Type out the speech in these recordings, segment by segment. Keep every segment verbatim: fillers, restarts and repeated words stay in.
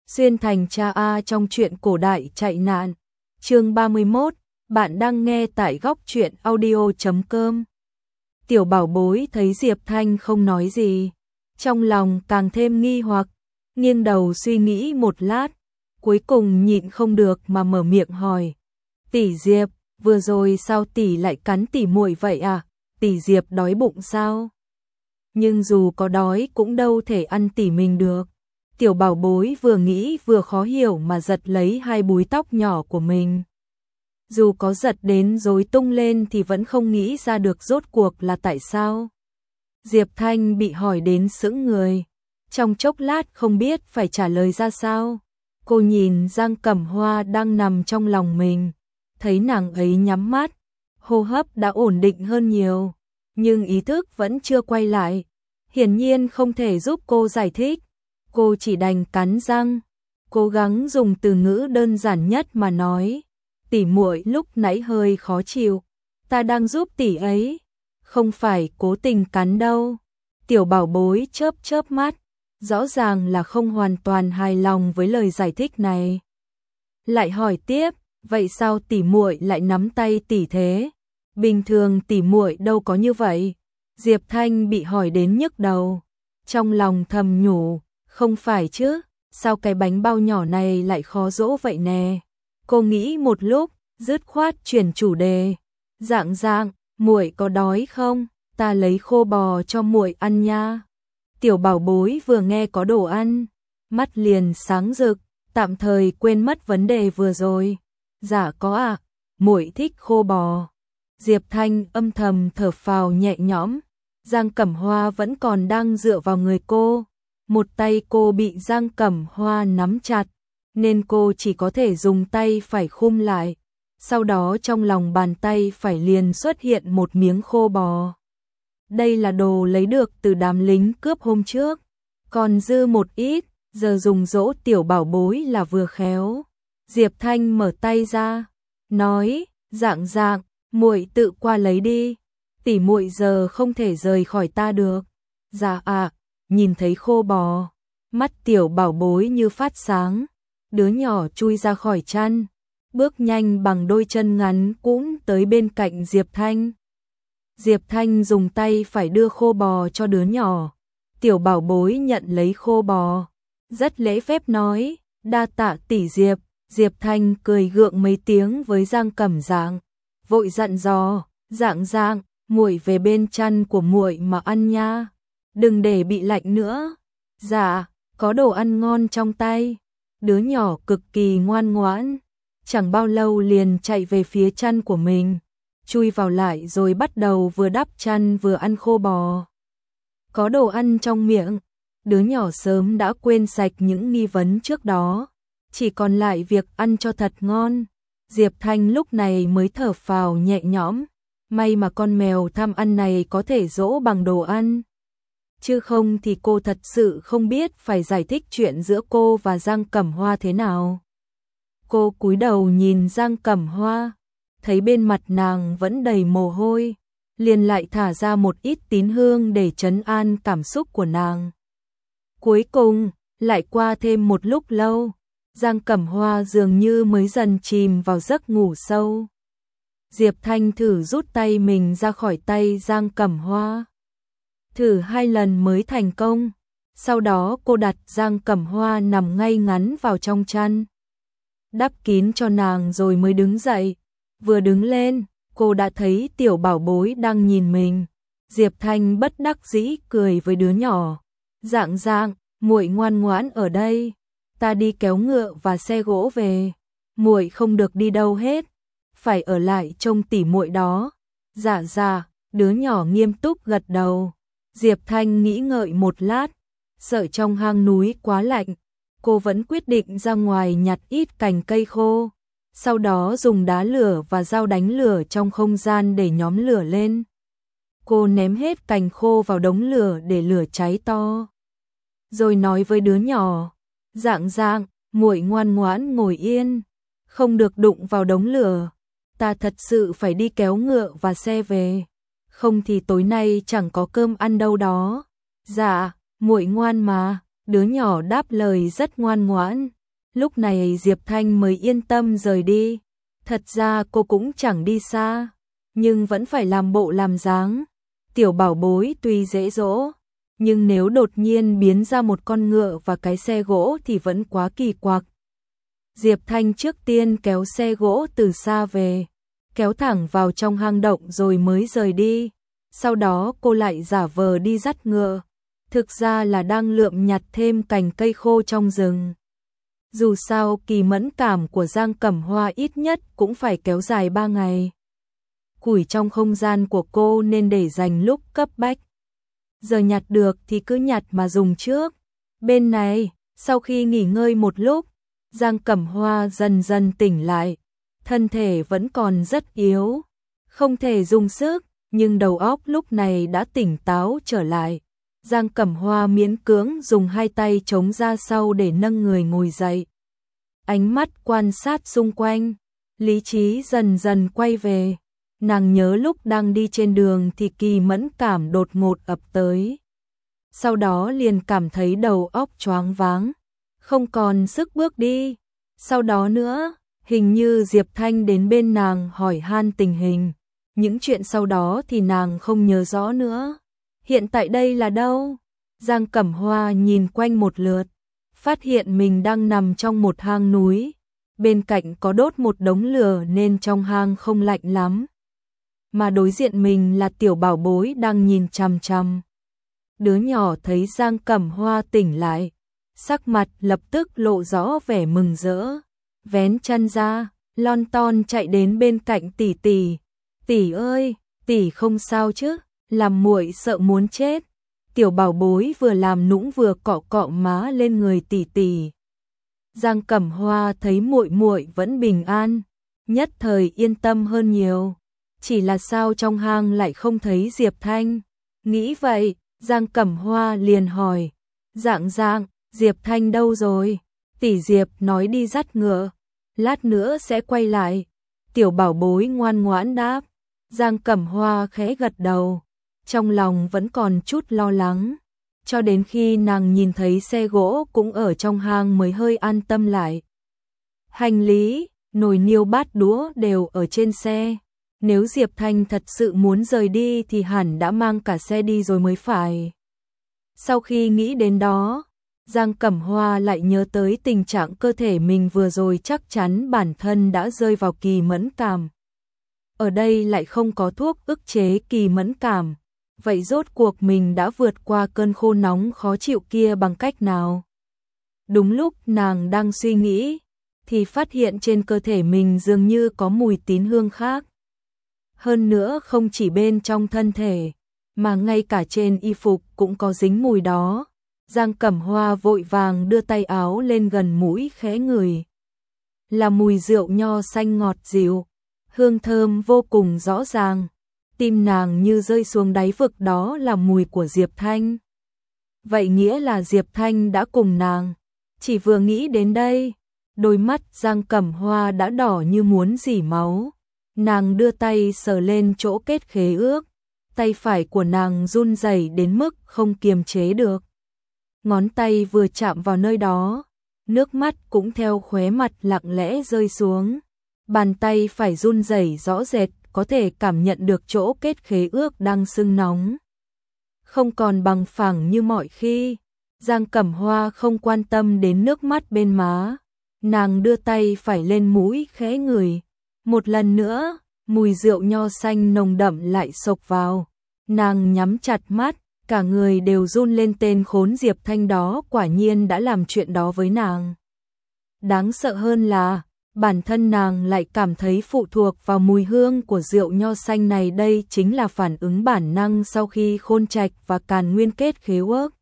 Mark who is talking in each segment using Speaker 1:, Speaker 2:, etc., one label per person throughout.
Speaker 1: Xuyên thành cha A trong truyện cổ đại chạy nạn. Chương ba mươi mốt, bạn đang nghe tại góc truyện audio chấm com. Tiểu bảo bối thấy Diệp Thanh không nói gì, trong lòng càng thêm nghi hoặc, nghiêng đầu suy nghĩ một lát, cuối cùng nhịn không được mà mở miệng hỏi. Tỷ Diệp, vừa rồi sao tỷ lại cắn tỷ muội vậy à? Tỷ Diệp đói bụng sao? Nhưng dù có đói cũng đâu thể ăn tỷ mình được. Tiểu bảo bối vừa nghĩ vừa khó hiểu mà giật lấy hai búi tóc nhỏ của mình. Dù có giật đến rối tung lên thì vẫn không nghĩ ra được rốt cuộc là tại sao. Diệp Thanh bị hỏi đến sững người, trong chốc lát không biết phải trả lời ra sao. Cô nhìn Giang Cẩm Hoa đang nằm trong lòng mình, thấy nàng ấy nhắm mắt, hô hấp đã ổn định hơn nhiều, nhưng ý thức vẫn chưa quay lại, hiển nhiên không thể giúp cô giải thích. Cô chỉ đành cắn răng, cố gắng dùng từ ngữ đơn giản nhất mà nói. Tỷ muội lúc nãy hơi khó chịu, ta đang giúp tỷ ấy, không phải cố tình cắn đâu. Tiểu bảo bối chớp chớp mắt, rõ ràng là không hoàn toàn hài lòng với lời giải thích này. Lại hỏi tiếp, vậy sao tỷ muội lại nắm tay tỷ thế? Bình thường tỷ muội đâu có như vậy. Diệp Thanh bị hỏi đến nhức đầu, trong lòng thầm nhủ, không phải chứ, sao cái bánh bao nhỏ này lại khó dỗ vậy nè. Cô nghĩ một lúc, dứt khoát chuyển chủ đề. Dạng dạng, muội có đói không? Ta lấy khô bò cho muội ăn nha. Tiểu bảo bối vừa nghe có đồ ăn, mắt liền sáng rực, tạm thời quên mất vấn đề vừa rồi. Dạ có ạ, à, muội thích khô bò. Diệp Thanh âm thầm thở phào nhẹ nhõm. Giang Cẩm Hoa vẫn còn đang dựa vào người cô. Một tay cô bị Giang Cẩm Hoa nắm chặt, nên cô chỉ có thể dùng tay phải khum lại. Sau đó trong lòng bàn tay phải liền xuất hiện một miếng khô bò. Đây là đồ lấy được từ đám lính cướp hôm trước, còn dư một ít, giờ dùng dỗ tiểu bảo bối là vừa khéo. Diệp Thanh mở tay ra, nói, dạng dạng, muội tự qua lấy đi, tỷ muội giờ không thể rời khỏi ta được. Dạ ạ. À, nhìn thấy khô bò, mắt tiểu bảo bối như phát sáng, đứa nhỏ chui ra khỏi chăn, bước nhanh bằng đôi chân ngắn cũng tới bên cạnh Diệp Thanh. Diệp Thanh dùng tay phải đưa khô bò cho đứa nhỏ, tiểu bảo bối nhận lấy khô bò, rất lễ phép nói, đa tạ tỷ Diệp. Diệp Thanh cười gượng mấy tiếng với Giang Cẩm Dạng, vội dặn dò, dạng dạng, muội về bên chăn của muội mà ăn nha. Đừng để bị lạnh nữa. Dạ, có đồ ăn ngon trong tay. Đứa nhỏ cực kỳ ngoan ngoãn, chẳng bao lâu liền chạy về phía chăn của mình, chui vào lại rồi bắt đầu vừa đắp chăn vừa ăn khô bò. Có đồ ăn trong miệng, đứa nhỏ sớm đã quên sạch những nghi vấn trước đó, chỉ còn lại việc ăn cho thật ngon. Diệp Thanh lúc này mới thở phào nhẹ nhõm, may mà con mèo tham ăn này có thể dỗ bằng đồ ăn. Chứ không thì cô thật sự không biết phải giải thích chuyện giữa cô và Giang Cẩm Hoa thế nào. Cô cúi đầu nhìn Giang Cẩm Hoa, thấy bên mặt nàng vẫn đầy mồ hôi, liền lại thả ra một ít tín hương để trấn an cảm xúc của nàng. Cuối cùng, lại qua thêm một lúc lâu, Giang Cẩm Hoa dường như mới dần chìm vào giấc ngủ sâu. Diệp Thanh thử rút tay mình ra khỏi tay Giang Cẩm Hoa. Thử hai lần mới thành công, sau đó cô đặt Giang Cẩm Hoa nằm ngay ngắn vào trong chăn, đắp kín cho nàng rồi mới đứng dậy. Vừa đứng lên, cô đã thấy tiểu bảo bối đang nhìn mình. Diệp Thanh bất đắc dĩ cười với đứa nhỏ, dạng dạng, muội ngoan ngoãn ở đây, ta đi kéo ngựa và xe gỗ về, muội không được đi đâu hết, phải ở lại trông tỷ muội đó. Dạ dạ, đứa nhỏ nghiêm túc gật đầu. Diệp Thanh nghĩ ngợi một lát, sợ trong hang núi quá lạnh, cô vẫn quyết định ra ngoài nhặt ít cành cây khô, sau đó dùng đá lửa và dao đánh lửa trong không gian để nhóm lửa lên. Cô ném hết cành khô vào đống lửa để lửa cháy to, rồi nói với đứa nhỏ, dạng dạng, muội ngoan ngoãn ngồi yên, không được đụng vào đống lửa, ta thật sự phải đi kéo ngựa và xe về, không thì tối nay chẳng có cơm ăn đâu đó. Dạ, muội ngoan mà, đứa nhỏ đáp lời rất ngoan ngoãn. Lúc này Diệp Thanh mới yên tâm rời đi. Thật ra cô cũng chẳng đi xa, nhưng vẫn phải làm bộ làm dáng. Tiểu bảo bối tuy dễ dỗ, nhưng nếu đột nhiên biến ra một con ngựa và cái xe gỗ thì vẫn quá kỳ quặc. Diệp Thanh trước tiên kéo xe gỗ từ xa về, kéo thẳng vào trong hang động rồi mới rời đi. Sau đó cô lại giả vờ đi dắt ngựa, thực ra là đang lượm nhặt thêm cành cây khô trong rừng. Dù sao kỳ mẫn cảm của Giang Cẩm Hoa ít nhất cũng phải kéo dài ba ngày. Củi trong không gian của cô nên để dành lúc cấp bách. Giờ nhặt được thì cứ nhặt mà dùng trước. Bên này, sau khi nghỉ ngơi một lúc, Giang Cẩm Hoa dần dần tỉnh lại. Thân thể vẫn còn rất yếu, không thể dùng sức, nhưng đầu óc lúc này đã tỉnh táo trở lại. Giang Cẩm Hoa miễn cưỡng dùng hai tay chống ra sau để nâng người ngồi dậy. Ánh mắt quan sát xung quanh, lý trí dần dần quay về. Nàng nhớ lúc đang đi trên đường thì kỳ mẫn cảm đột ngột ập tới. Sau đó liền cảm thấy đầu óc choáng váng, không còn sức bước đi. Sau đó nữa, hình như Diệp Thanh đến bên nàng hỏi han tình hình. Những chuyện sau đó thì nàng không nhớ rõ nữa. Hiện tại đây là đâu? Giang Cẩm Hoa nhìn quanh một lượt, phát hiện mình đang nằm trong một hang núi. Bên cạnh có đốt một đống lửa nên trong hang không lạnh lắm. Mà đối diện mình là tiểu bảo bối đang nhìn chằm chằm. Đứa nhỏ thấy Giang Cẩm Hoa tỉnh lại, sắc mặt lập tức lộ rõ vẻ mừng rỡ. Vén chân ra, lon ton chạy đến bên cạnh tỷ tỷ. Tỷ ơi, tỷ không sao chứ? Làm muội sợ muốn chết. Tiểu bảo bối vừa làm nũng vừa cọ cọ má lên người tỷ tỷ. Giang Cẩm Hoa thấy muội muội vẫn bình an, nhất thời yên tâm hơn nhiều. Chỉ là sao trong hang lại không thấy Diệp Thanh? Nghĩ vậy, Giang Cẩm Hoa liền hỏi, "Dạng Dạng, Diệp Thanh đâu rồi?" Tỷ Diệp nói đi dắt ngựa, lát nữa sẽ quay lại. Tiểu bảo bối ngoan ngoãn đáp. Giang Cẩm Hoa khẽ gật đầu, trong lòng vẫn còn chút lo lắng, cho đến khi nàng nhìn thấy xe gỗ cũng ở trong hang mới hơi an tâm lại. Hành lý, nồi niêu bát đũa đều ở trên xe. Nếu Diệp Thanh thật sự muốn rời đi thì hẳn đã mang cả xe đi rồi mới phải. Sau khi nghĩ đến đó, Giang Cẩm Hoa lại nhớ tới tình trạng cơ thể mình vừa rồi, chắc chắn bản thân đã rơi vào kỳ mẫn cảm. Ở đây lại không có thuốc ức chế kỳ mẫn cảm. Vậy rốt cuộc mình đã vượt qua cơn khô nóng khó chịu kia bằng cách nào? Đúng lúc nàng đang suy nghĩ, thì phát hiện trên cơ thể mình dường như có mùi tín hương khác. Hơn nữa không chỉ bên trong thân thể, mà ngay cả trên y phục cũng có dính mùi đó. Giang Cẩm Hoa vội vàng đưa tay áo lên gần mũi khẽ ngửi. Là mùi rượu nho xanh ngọt dịu, hương thơm vô cùng rõ ràng. Tim nàng như rơi xuống đáy vực, đó là mùi của Diệp Thanh. Vậy nghĩa là Diệp Thanh đã cùng nàng. Chỉ vừa nghĩ đến đây, đôi mắt Giang Cẩm Hoa đã đỏ như muốn rỉ máu. Nàng đưa tay sờ lên chỗ kết khế ước, tay phải của nàng run rẩy đến mức không kiềm chế được. Ngón tay vừa chạm vào nơi đó, nước mắt cũng theo khóe mặt lặng lẽ rơi xuống. Bàn tay phải run rẩy rõ rệt, có thể cảm nhận được chỗ kết khế ước đang sưng nóng. Không còn bằng phẳng như mọi khi, Giang Cẩm Hoa không quan tâm đến nước mắt bên má. Nàng đưa tay phải lên mũi khẽ ngửi. Một lần nữa, mùi rượu nho xanh nồng đậm lại xộc vào. Nàng nhắm chặt mắt, cả người đều run lên. Tên khốn Diệp Thanh đó quả nhiên đã làm chuyện đó với nàng. Đáng sợ hơn là, bản thân nàng lại cảm thấy phụ thuộc vào mùi hương của rượu nho xanh này. Đây chính là phản ứng bản năng sau khi Khôn Trạch và Càn Nguyên kết khế ước.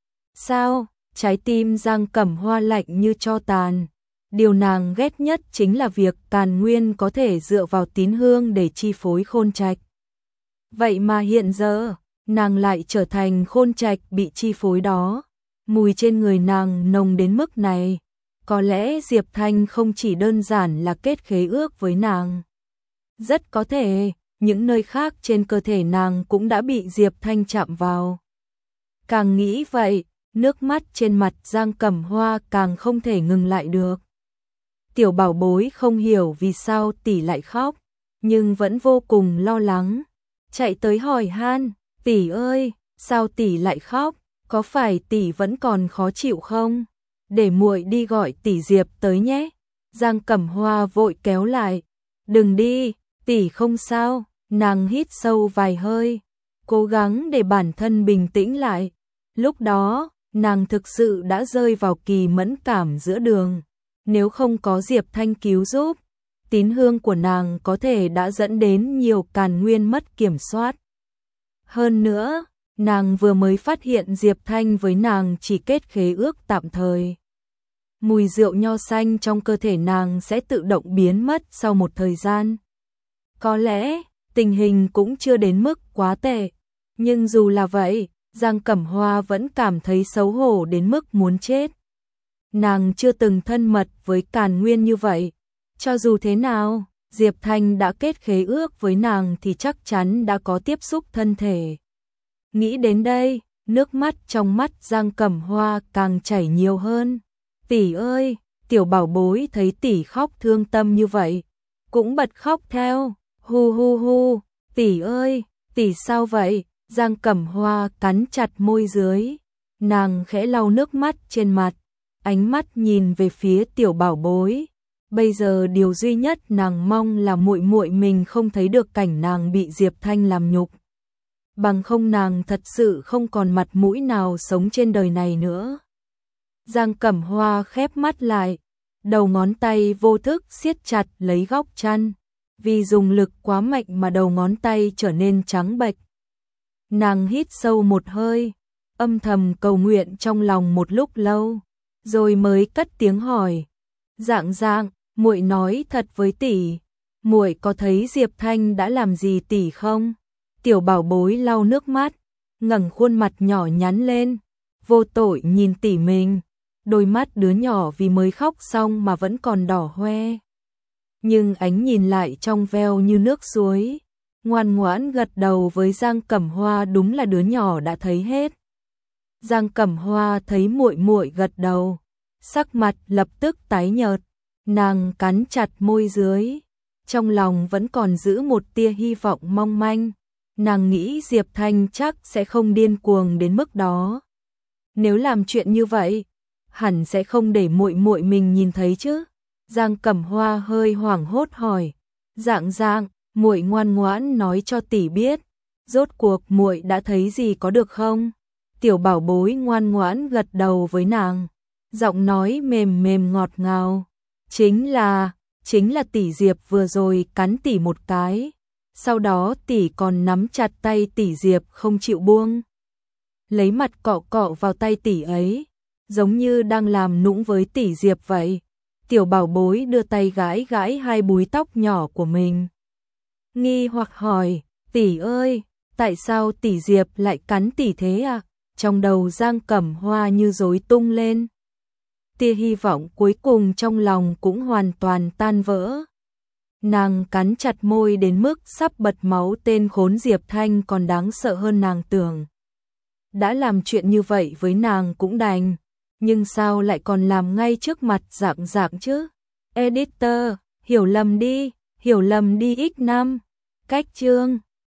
Speaker 1: Sao? Trái tim Giang Cẩm Hoa lạnh như tro tàn. Điều nàng ghét nhất chính là việc Càn Nguyên có thể dựa vào tín hương để chi phối Khôn Trạch. Vậy mà hiện giờ, nàng lại trở thành Khôn Trạch bị chi phối đó. Mùi trên người nàng nồng đến mức này. Có lẽ Diệp Thanh không chỉ đơn giản là kết khế ước với nàng. Rất có thể, những nơi khác trên cơ thể nàng cũng đã bị Diệp Thanh chạm vào. Càng nghĩ vậy, nước mắt trên mặt Giang Cẩm Hoa càng không thể ngừng lại được. Tiểu bảo bối không hiểu vì sao tỷ lại khóc, nhưng vẫn vô cùng lo lắng, chạy tới hỏi han, tỷ ơi, sao tỷ lại khóc, có phải tỷ vẫn còn khó chịu không? Để muội đi gọi tỷ Diệp tới nhé. Giang Cẩm Hoa vội kéo lại, đừng đi, tỷ không sao. Nàng hít sâu vài hơi, cố gắng để bản thân bình tĩnh lại. Lúc đó, nàng thực sự đã rơi vào kỳ mẫn cảm giữa đường. Nếu không có Diệp Thanh cứu giúp, tín hương của nàng có thể đã dẫn đến nhiều càn nguyên mất kiểm soát. Hơn nữa, nàng vừa mới phát hiện Diệp Thanh với nàng chỉ kết khế ước tạm thời. Mùi rượu nho xanh trong cơ thể nàng sẽ tự động biến mất sau một thời gian. Có lẽ, tình hình cũng chưa đến mức quá tệ. Nhưng dù là vậy, Giang Cẩm Hoa vẫn cảm thấy xấu hổ đến mức muốn chết. Nàng chưa từng thân mật với càn nguyên như vậy. Cho dù thế nào, Diệp Thanh đã kết khế ước với nàng thì chắc chắn đã có tiếp xúc thân thể. Nghĩ đến đây, nước mắt trong mắt Giang Cẩm Hoa càng chảy nhiều hơn. Tỷ ơi, tiểu bảo bối thấy tỷ khóc thương tâm như vậy, cũng bật khóc theo. Hu hu hu, tỷ ơi, tỷ sao vậy? Giang Cẩm Hoa cắn chặt môi dưới, nàng khẽ lau nước mắt trên mặt, ánh mắt nhìn về phía tiểu bảo bối. Bây giờ điều duy nhất nàng mong là muội muội mình không thấy được cảnh nàng bị Diệp Thanh làm nhục. Bằng không nàng thật sự không còn mặt mũi nào sống trên đời này nữa. Giang Cẩm Hoa khép mắt lại, đầu ngón tay vô thức siết chặt lấy góc chăn. Vì dùng lực quá mạnh mà đầu ngón tay trở nên trắng bệch. Nàng hít sâu một hơi, âm thầm cầu nguyện trong lòng một lúc lâu, rồi mới cất tiếng hỏi. Dạng dạng, muội nói thật với tỷ, muội có thấy Diệp Thanh đã làm gì tỷ không? Tiểu bảo bối lau nước mắt, ngẩng khuôn mặt nhỏ nhắn lên, vô tội nhìn tỷ mình, đôi mắt đứa nhỏ vì mới khóc xong mà vẫn còn đỏ hoe. Nhưng ánh nhìn lại trong veo như nước suối, ngoan ngoãn gật đầu với Giang Cẩm Hoa, đúng là đứa nhỏ đã thấy hết. Giang Cẩm Hoa thấy muội muội gật đầu, sắc mặt lập tức tái nhợt, nàng cắn chặt môi dưới, trong lòng vẫn còn giữ một tia hy vọng mong manh, nàng nghĩ Diệp Thanh chắc sẽ không điên cuồng đến mức đó. Nếu làm chuyện như vậy, hẳn sẽ không để muội muội mình nhìn thấy chứ. Giang Cẩm Hoa hơi hoảng hốt hỏi, dạng dạng, muội ngoan ngoãn nói cho tỷ biết, rốt cuộc muội đã thấy gì có được không? Tiểu bảo bối ngoan ngoãn gật đầu với nàng, giọng nói mềm mềm ngọt ngào, chính là, chính là tỷ Diệp vừa rồi cắn tỷ một cái, sau đó tỷ còn nắm chặt tay tỷ Diệp không chịu buông. Lấy mặt cọ cọ vào tay tỷ ấy, giống như đang làm nũng với tỷ Diệp vậy. Tiểu bảo bối đưa tay gãi gãi hai búi tóc nhỏ của mình. Nghi hoặc hỏi, tỷ ơi, tại sao tỷ Diệp lại cắn tỷ thế à? Trong đầu Giang Cẩm Hoa như rối tung lên. Tia hy vọng cuối cùng trong lòng cũng hoàn toàn tan vỡ. Nàng cắn chặt môi đến mức sắp bật máu, tên khốn Diệp Thanh còn đáng sợ hơn nàng tưởng. Đã làm chuyện như vậy với nàng cũng đành, nhưng sao lại còn làm ngay trước mặt dạng dạng chứ? Editor, hiểu lầm đi, hiểu lầm đi x năm. Cách chương